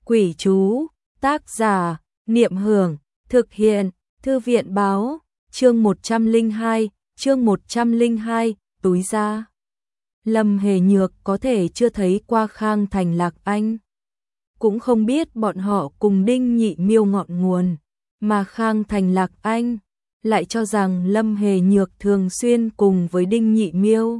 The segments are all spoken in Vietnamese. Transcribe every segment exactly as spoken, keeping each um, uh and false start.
Quỷ chú, tác giả, Niệm Hưởng, thực hiện, Thư viện báo, chương một trăm lẻ hai, chương một trăm lẻ hai, túi ra. Lâm Hề Nhược có thể chưa thấy qua Khang Thành Lạc Anh, cũng không biết bọn họ cùng Đinh Nhị Miêu ngọn nguồn, mà Khang Thành Lạc Anh lại cho rằng Lâm Hề Nhược thường xuyên cùng với Đinh Nhị Miêu.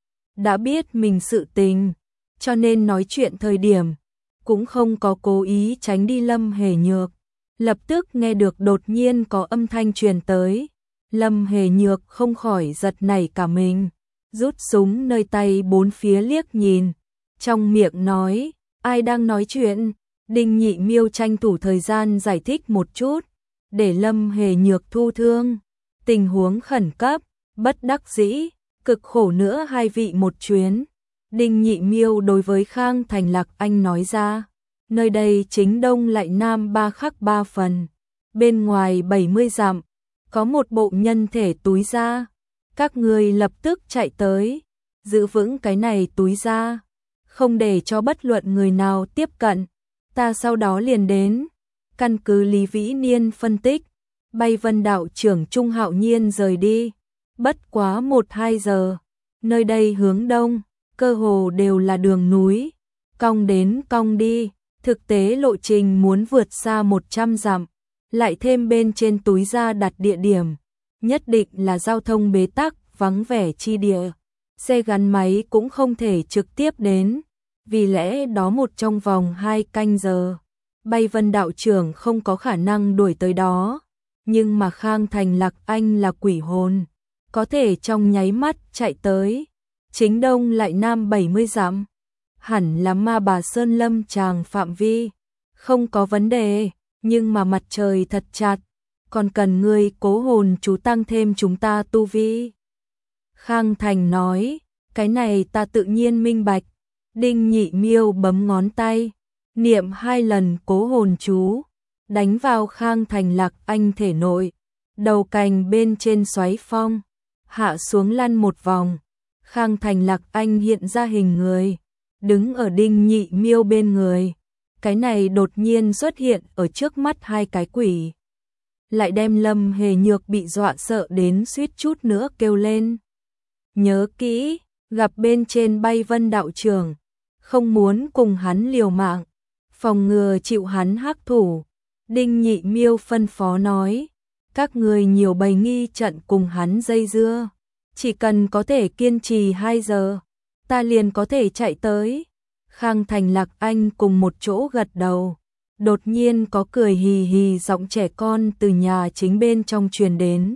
Đã biết mình sự tình, cho nên nói chuyện thời điểm cũng không có cố ý tránh đi Lâm Hề Nhược. Lập tức nghe được đột nhiên có âm thanh truyền tới, Lâm Hề Nhược không khỏi giật nảy cả mình, rút súng nơi tay bốn phía liếc nhìn, trong miệng nói, ai đang nói chuyện? Đinh Nhị Miêu tranh thủ thời gian giải thích một chút, để Lâm Hề Nhược thu thương. Tình huống khẩn cấp, bất đắc dĩ, cực khổ nữa hai vị một chuyến. Đinh Nhị Miêu đối với Khang Thành Lạc Anh nói ra, nơi đây chính đông lại nam ba khắc ba phần, bên ngoài bảy mươi dặm, có một bộ nhân thể túi da, các người lập tức chạy tới, giữ vững cái này túi da, không để cho bất luận người nào tiếp cận, ta sau đó liền đến. Căn cứ Lý Vĩ Niên phân tích, Bay Vân đạo trưởng Trung Hạo Nhiên rời đi, bất quá một hai giờ, nơi đây hướng đông, cơ hồ đều là đường núi, cong đến cong đi, thực tế lộ trình muốn vượt xa một trăm dặm, lại thêm bên trên túi da đặt địa điểm, nhất định là giao thông bế tắc, vắng vẻ chi địa, xe gắn máy cũng không thể trực tiếp đến, vì lẽ đó một trong vòng hai canh giờ, Bay Vân đạo trưởng không có khả năng đuổi tới đó, nhưng mà Khang Thành Lạc Anh là quỷ hồn, có thể trong nháy mắt chạy tới. Chính đông lại nam bảy mươi dặm, hẳn là Ma Bà Sơn Lâm tràng phạm vi, không có vấn đề, nhưng mà mặt trời thật chặt, còn cần ngươi cố hồn chú tăng thêm chúng ta tu vi. Khang Thành nói, cái này ta tự nhiên minh bạch. Đinh Nhị Miêu bấm ngón tay, niệm hai lần cố hồn chú, đánh vào Khang Thành Lạc Anh thể nội, đầu cành bên trên xoáy phong, hạ xuống lăn một vòng. Khang Thành Lạc Anh hiện ra hình người, đứng ở Đinh Nhị Miêu bên người. Cái này đột nhiên xuất hiện ở trước mắt hai cái quỷ, lại đem Lâm Hề Nhược bị dọa sợ đến suýt chút nữa kêu lên. Nhớ kỹ, gặp bên trên Bay Vân đạo trưởng, không muốn cùng hắn liều mạng, phòng ngừa chịu hắn hắc thủ. Đinh Nhị Miêu phân phó nói, các người nhiều bày nghi trận cùng hắn dây dưa. Chỉ cần có thể kiên trì hai giờ, ta liền có thể chạy tới. Khang Thành Lạc Anh cùng một chỗ gật đầu. Đột nhiên có cười hì hì giọng trẻ con từ nhà chính bên trong truyền đến.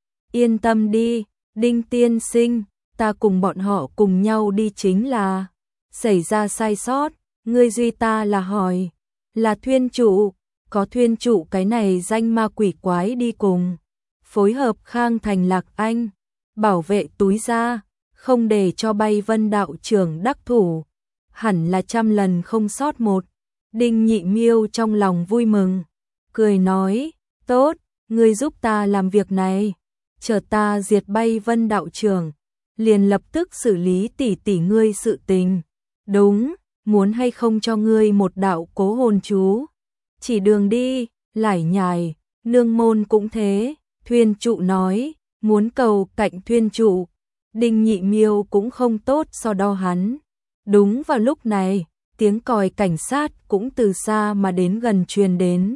Yên tâm đi, Đinh tiên sinh, ta cùng bọn họ cùng nhau đi chính là. Xảy ra sai sót, ngươi duy ta là hỏi. Là thuyên trụ, có thuyên trụ cái này danh ma quỷ quái đi cùng. Phối hợp Khang Thành Lạc Anh, bảo vệ túi da, không để cho Bay Vân đạo trưởng đắc thủ, hẳn là trăm lần không sót một. Đinh Nhị Miêu trong lòng vui mừng, cười nói, tốt, ngươi giúp ta làm việc này, chờ ta diệt Bay Vân đạo trưởng, liền lập tức xử lý tỷ tỷ ngươi sự tình. Đúng, muốn hay không cho ngươi một đạo cố hồn chú, chỉ đường đi, lải nhải, nương môn cũng thế. Thuyên trụ nói, muốn cầu cạnh thuyên trụ, Đinh Nhị Miêu cũng không tốt so đo hắn. Đúng vào lúc này, tiếng còi cảnh sát cũng từ xa mà đến gần truyền đến.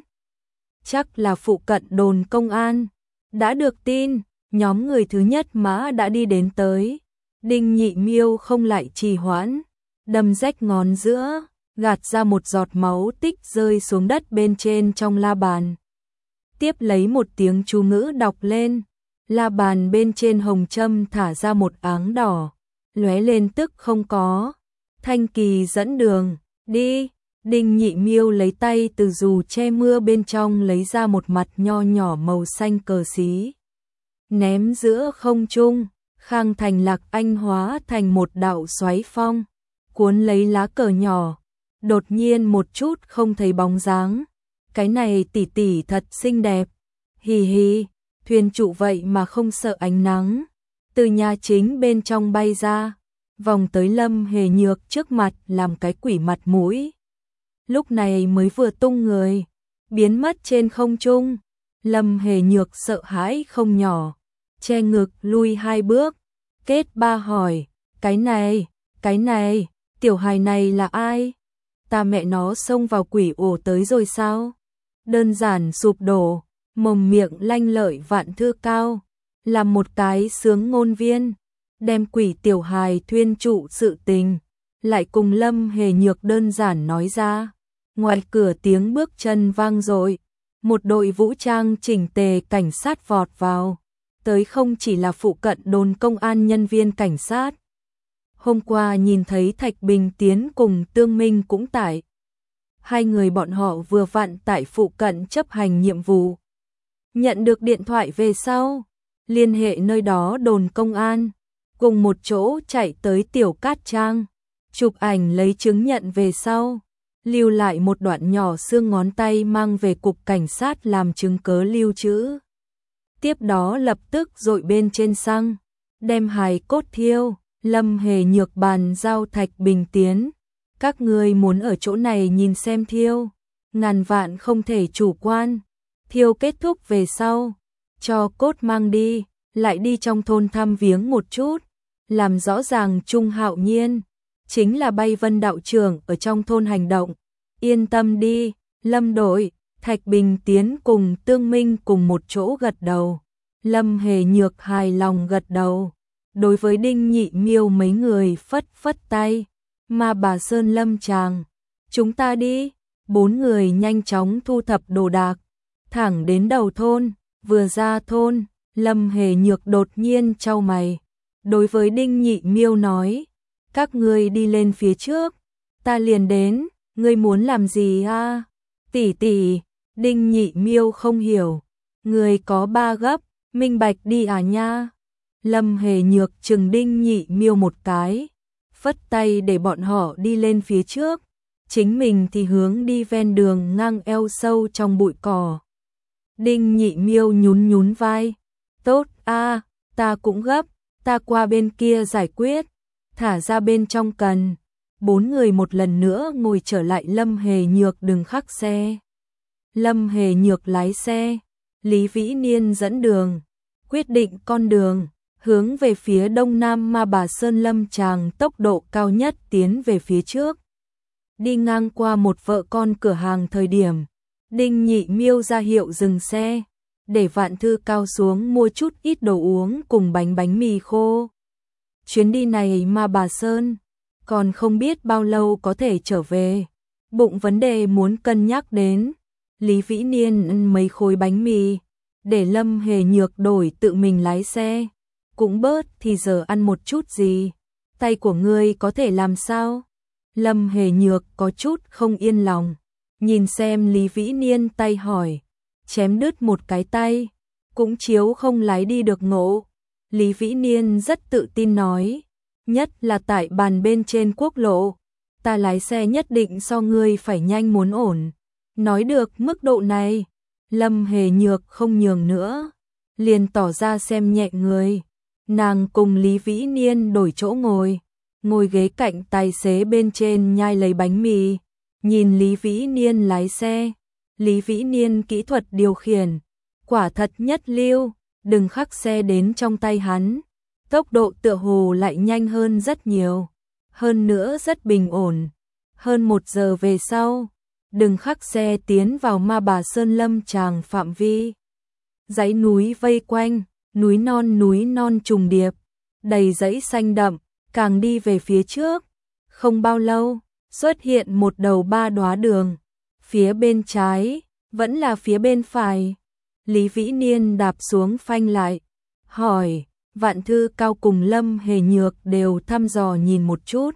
Chắc là phụ cận đồn công an. Đã được tin, nhóm người thứ nhất mã đã đi đến tới. Đinh Nhị Miêu không lại trì hoãn, đâm rách ngón giữa, gạt ra một giọt máu tích rơi xuống đất bên trên trong la bàn. Tiếp lấy một tiếng chú ngữ đọc lên, la bàn bên trên hồng châm thả ra một áng đỏ, lóe lên tức không có. Thanh Kỳ dẫn đường, đi. Đinh Nhị Miêu lấy tay từ dù che mưa bên trong lấy ra một mặt nho nhỏ màu xanh cờ xí, ném giữa không trung. Khang Thành Lạc Anh hóa thành một đạo xoáy phong, cuốn lấy lá cờ nhỏ, đột nhiên một chút không thấy bóng dáng. Cái này tỷ tỷ thật xinh đẹp. Hì hì, thuyền trụ vậy mà không sợ ánh nắng, từ nhà chính bên trong bay ra, vòng tới Lâm Hề Nhược trước mặt làm cái quỷ mặt mũi. lúc này mới vừa tung người, biến mất trên không trung. Lâm Hề Nhược sợ hãi không nhỏ, che ngực lui hai bước, kết ba hỏi, cái này, cái này, tiểu hài này là ai? Ta mẹ nó xông vào quỷ ổ tới rồi sao? Đơn giản sụp đổ, mồm miệng lanh lợi Vạn Thư Cao, làm một cái sướng ngôn viên, đem quỷ tiểu hài thuyên trụ sự tình, lại cùng Lâm Hề Nhược đơn giản nói ra. Ngoài cửa tiếng bước chân vang dội, một đội vũ trang chỉnh tề cảnh sát vọt vào, tới không chỉ là phụ cận đồn công an nhân viên cảnh sát. Hôm qua nhìn thấy Thạch Bình Tiến cùng Tương Minh cũng tại. Hai người bọn họ vừa vặn tại phụ cận chấp hành nhiệm vụ. Nhận được điện thoại về sau, liên hệ nơi đó đồn công an, cùng một chỗ chạy tới Tiểu Cát Trang, chụp ảnh lấy chứng nhận về sau, lưu lại một đoạn nhỏ xương ngón tay mang về cục cảnh sát làm chứng cớ lưu trữ. Tiếp đó lập tức dội bên trên xăng, đem hài cốt thiêu. Lâm Hề Nhược bàn giao Thạch Bình Tiến, các ngươi muốn ở chỗ này nhìn xem thiêu, ngàn vạn không thể chủ quan. Thiêu kết thúc về sau, cho cốt mang đi, lại đi trong thôn thăm viếng một chút, làm rõ ràng Trung Hạo Nhiên chính là Bay Vân đạo trưởng ở trong thôn hành động. Yên tâm đi, Lâm đội. Thạch Bình Tiến cùng Tương Minh cùng một chỗ gật đầu. Lâm Hề Nhược hài lòng gật đầu. Đối với Đinh Nhị Miêu mấy người phất phất tay, mà bà Sơn Lâm chàng, chúng ta đi. Bốn người nhanh chóng thu thập đồ đạc, thẳng đến đầu thôn. Vừa ra thôn, Lâm Hề Nhược đột nhiên chau mày, đối với Đinh Nhị Miêu nói, các ngươi đi lên phía trước, ta liền đến. Ngươi muốn làm gì a? Tỷ tỷ. Đinh Nhị Miêu không hiểu, ngươi có ba gấp, minh bạch đi à nha. Lâm Hề Nhược chừng Đinh Nhị Miêu một cái, phất tay để bọn họ đi lên phía trước, chính mình thì hướng đi ven đường ngang eo sâu trong bụi cỏ. Đinh Nhị Miêu nhún nhún vai, tốt a, ta cũng gấp, ta qua bên kia giải quyết, thả ra bên trong cần. Bốn người một lần nữa ngồi trở lại Lâm Hề Nhược đừng khắc xe. Lâm Hề Nhược lái xe, Lý Vĩ Niên dẫn đường, quyết định con đường, hướng về phía đông nam mà bà Sơn Lâm chàng tốc độ cao nhất tiến về phía trước. Đi ngang qua một vợ con cửa hàng thời điểm, Đinh Nhị Miêu ra hiệu dừng xe, để Vạn Thư Cao xuống mua chút ít đồ uống cùng bánh bánh mì khô. Chuyến đi này mà bà Sơn còn không biết bao lâu có thể trở về, bụng vấn đề muốn cân nhắc đến. Lý Vĩ Niên ăn mấy khối bánh mì, để Lâm Hề Nhược đổi tự mình lái xe, cũng bớt thì giờ ăn một chút gì. Tay của ngươi có thể làm sao? Lâm Hề Nhược có chút không yên lòng, nhìn xem Lý Vĩ Niên tay hỏi, chém đứt một cái tay, cũng chiếu không lái đi được ngộ. Lý Vĩ Niên rất tự tin nói, nhất là tại bàn bên trên quốc lộ, ta lái xe nhất định so ngươi phải nhanh muốn ổn. Nói được mức độ này, Lâm Hề Nhược không nhường nữa, liền tỏ ra xem nhẹ người. Nàng cùng Lý Vĩ Niên đổi chỗ ngồi, ngồi ghế cạnh tài xế bên trên nhai lấy bánh mì, nhìn Lý Vĩ Niên lái xe. Lý Vĩ Niên kỹ thuật điều khiển, quả thật nhất lưu, đừng khắc xe đến trong tay hắn. Tốc độ tựa hồ lại nhanh hơn rất nhiều, hơn nữa rất bình ổn. Hơn một giờ về sau, đừng khắc xe tiến vào ma bà Sơn Lâm tràng phạm vi. Dãy núi vây quanh, núi non núi non trùng điệp, đầy dãy xanh đậm, càng đi về phía trước. Không bao lâu, xuất hiện một đầu ba đóa đường, phía bên trái, vẫn là phía bên phải. Lý Vĩ Niên đạp xuống phanh lại, hỏi, Vạn Thư Cao cùng Lâm Hề Nhược đều thăm dò nhìn một chút,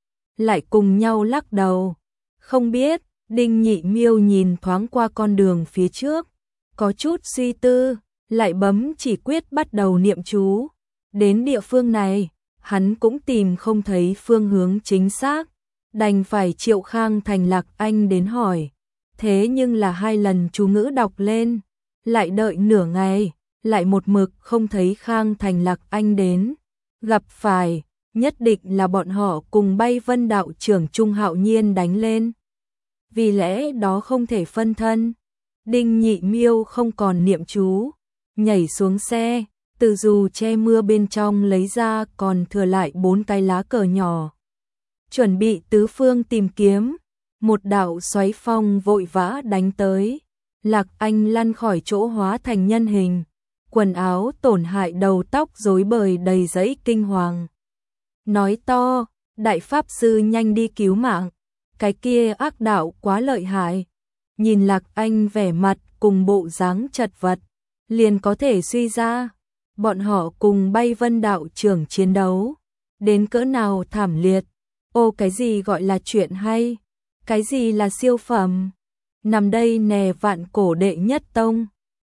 lại cùng nhau lắc đầu, không biết. Đinh Nhị Miêu nhìn thoáng qua con đường phía trước, có chút suy tư, lại bấm chỉ quyết bắt đầu niệm chú. Đến địa phương này, hắn cũng tìm không thấy phương hướng chính xác, đành phải triệu Khang Thành Lạc Anh đến hỏi. Thế nhưng là hai lần chú ngữ đọc lên, lại đợi nửa ngày, lại một mực không thấy Khang Thành Lạc Anh đến. Gặp phải, nhất định là bọn họ cùng Bay Vân đạo trưởng Trung Hạo Nhiên đánh lên. vì lẽ đó không thể phân thân. Đinh Nhị Miêu không còn niệm chú, nhảy xuống xe, từ dù che mưa bên trong lấy ra còn thừa lại bốn cái lá cờ nhỏ. Chuẩn bị tứ phương tìm kiếm, một đạo xoáy phong vội vã đánh tới. Lạc Anh lăn khỏi chỗ hóa thành nhân hình, quần áo tổn hại, đầu tóc rối bời đầy rẫy kinh hoàng. Nói to, đại pháp sư nhanh đi cứu mạng, cái kia ác đạo quá lợi hại. Nhìn Lạc Anh vẻ mặt cùng bộ dáng chật vật, liền có thể suy ra, bọn họ cùng Bay Vân đạo trưởng chiến đấu, đến cỡ nào thảm liệt. Ô, cái gì gọi là chuyện hay, cái gì là siêu phẩm. Nằm đây nè, vạn cổ đệ nhất tông,